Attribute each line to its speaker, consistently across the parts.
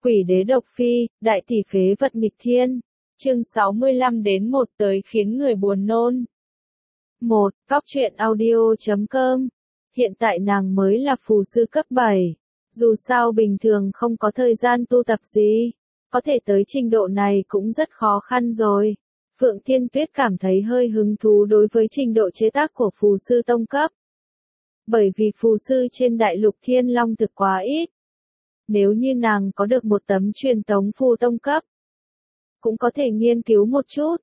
Speaker 1: Quỷ đế độc phi, đại tỷ phế vật nghịch thiên. Chương 65 đến 1 tới khiến người buồn nôn. 1. Góc truyện audio.com. Hiện tại nàng mới là phù sư cấp 7. Dù sao bình thường không có thời gian tu tập gì, có thể tới trình độ này cũng rất khó khăn rồi. Phượng Thiên Tuyết cảm thấy hơi hứng thú đối với trình độ chế tác của phù sư tông cấp. Bởi vì phù sư trên đại lục Thiên Long thực quá ít. Nếu như nàng có được một tấm truyền tống phù tông cấp, cũng có thể nghiên cứu một chút.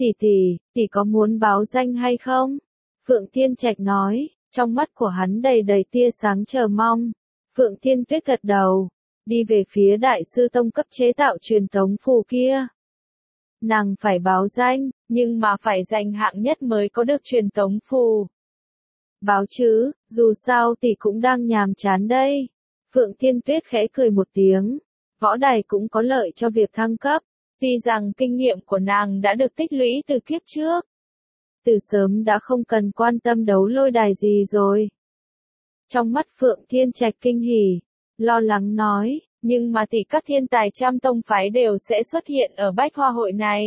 Speaker 1: Tỷ có muốn báo danh hay không? Phượng Thiên Trạch nói, trong mắt của hắn đầy đầy tia sáng chờ mong. Phượng Thiên Tuyết gật đầu, đi về phía đại sư tông cấp chế tạo truyền tống phù kia. Nàng phải báo danh, nhưng mà phải giành hạng nhất mới có được truyền tống phù. Báo chứ, dù sao tỷ cũng đang nhàm chán đây. Phượng Thiên Tuyết khẽ cười một tiếng, võ đài cũng có lợi cho việc thăng cấp, tuy rằng kinh nghiệm của nàng đã được tích lũy từ kiếp trước. Từ sớm đã không cần quan tâm đấu lôi đài gì rồi. Trong mắt Phượng Thiên Trạch kinh hỉ, lo lắng nói, nhưng mà tỷ các thiên tài trăm tông phái đều sẽ xuất hiện ở Bách Hoa hội này.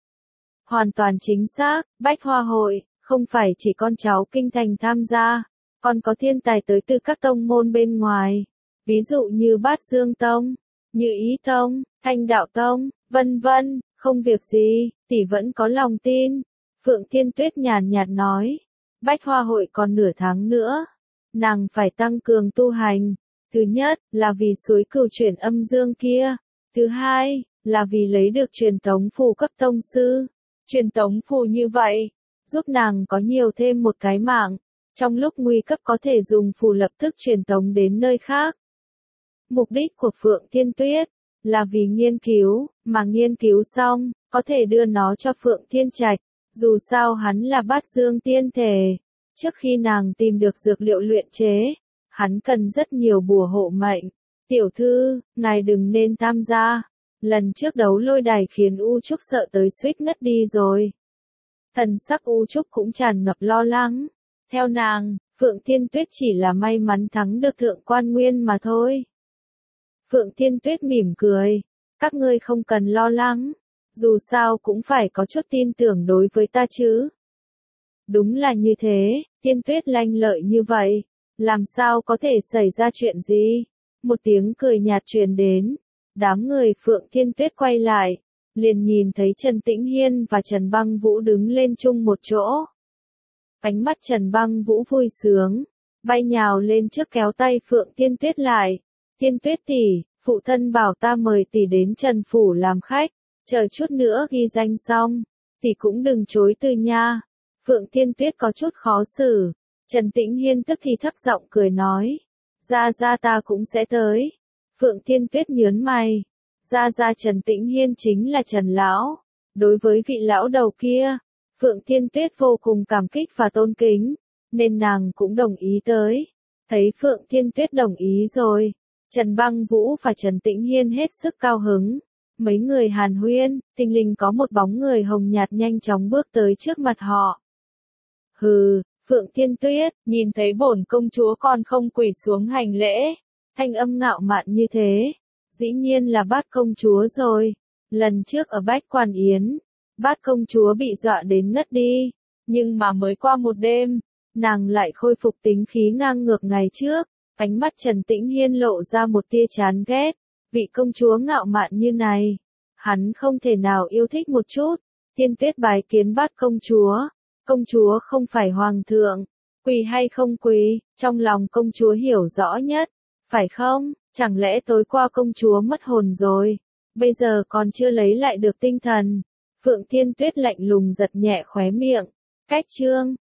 Speaker 1: Hoàn toàn chính xác, Bách Hoa hội, không phải chỉ con cháu kinh thành tham gia, còn có thiên tài tới từ các tông môn bên ngoài. Ví dụ như Bát Dương Tông, Như Ý Tông, Thanh Đạo Tông, vân vân, không việc gì, tỷ vẫn có lòng tin. Phượng Thiên Tuyết nhàn nhạt nói, Bách Hoa hội còn nửa tháng nữa, nàng phải tăng cường tu hành. Thứ nhất, là vì suối cửu chuyển âm dương kia. Thứ hai, là vì lấy được truyền tống phù cấp tông sư. Truyền tống phù như vậy, giúp nàng có nhiều thêm một cái mạng. Trong lúc nguy cấp có thể dùng phù lập tức truyền tống đến nơi khác. Mục đích của Phượng Thiên Tuyết là vì nghiên cứu, mà nghiên cứu xong, có thể đưa nó cho Phượng Thiên Trạch. Dù sao hắn là Bát Dương tiên thể. Trước khi nàng tìm được dược liệu luyện chế, hắn cần rất nhiều bùa hộ mệnh. Tiểu thư, ngài đừng nên tham gia. Lần trước đấu lôi đài khiến U Trúc sợ tới suýt ngất đi rồi. Thần sắc U Trúc cũng tràn ngập lo lắng. Theo nàng, Phượng Thiên Tuyết chỉ là may mắn thắng được Thượng Quan Nguyên mà thôi. Phượng Thiên Tuyết mỉm cười, các ngươi không cần lo lắng, dù sao cũng phải có chút tin tưởng đối với ta chứ. Đúng là như thế, Thiên Tuyết lanh lợi như vậy, làm sao có thể xảy ra chuyện gì? Một tiếng cười nhạt truyền đến, đám người Phượng Thiên Tuyết quay lại, liền nhìn thấy Trần Tĩnh Hiên và Trần Băng Vũ đứng lên chung một chỗ. Ánh mắt Trần Băng Vũ vui sướng, bay nhào lên trước kéo tay Phượng Thiên Tuyết lại. Thiên Tuyết tỷ, phụ thân bảo ta mời tỷ đến Trần Phủ làm khách, chờ chút nữa ghi danh xong, tỷ cũng đừng chối từ nha. Phượng Thiên Tuyết có chút khó xử, Trần Tĩnh Hiên tức thì thấp giọng cười nói, ra ta cũng sẽ tới. Phượng Thiên Tuyết nhớn mày, ra Trần Tĩnh Hiên chính là Trần Lão, đối với vị lão đầu kia, Phượng Thiên Tuyết vô cùng cảm kích và tôn kính, nên nàng cũng đồng ý tới. Thấy Phượng Thiên Tuyết đồng ý rồi, Trần Băng Vũ và Trần Tĩnh Hiên hết sức cao hứng. Mấy người hàn huyên, thình lình có một bóng người hồng nhạt nhanh chóng bước tới trước mặt họ. Hừ, Phượng Thiên Tuyết, nhìn thấy bổn công chúa còn không quỳ xuống hành lễ. Thanh âm ngạo mạn như thế, dĩ nhiên là Bát công chúa rồi. Lần trước ở Bách Quan Yến, Bát công chúa bị dọa đến ngất đi, nhưng mà mới qua một đêm, nàng lại khôi phục tính khí ngang ngược ngày trước. Ánh mắt Trần Tĩnh Hiên lộ ra một tia chán ghét, vị công chúa ngạo mạn như này, hắn không thể nào yêu thích một chút. Thiên Tuyết bái kiến Bát công chúa không phải hoàng thượng, quỳ hay không quỳ, trong lòng công chúa hiểu rõ nhất, phải không? Chẳng lẽ tối qua công chúa mất hồn rồi, bây giờ còn chưa lấy lại được tinh thần? Phượng Thiên Tuyết lạnh lùng giật nhẹ khóe miệng, cách chương,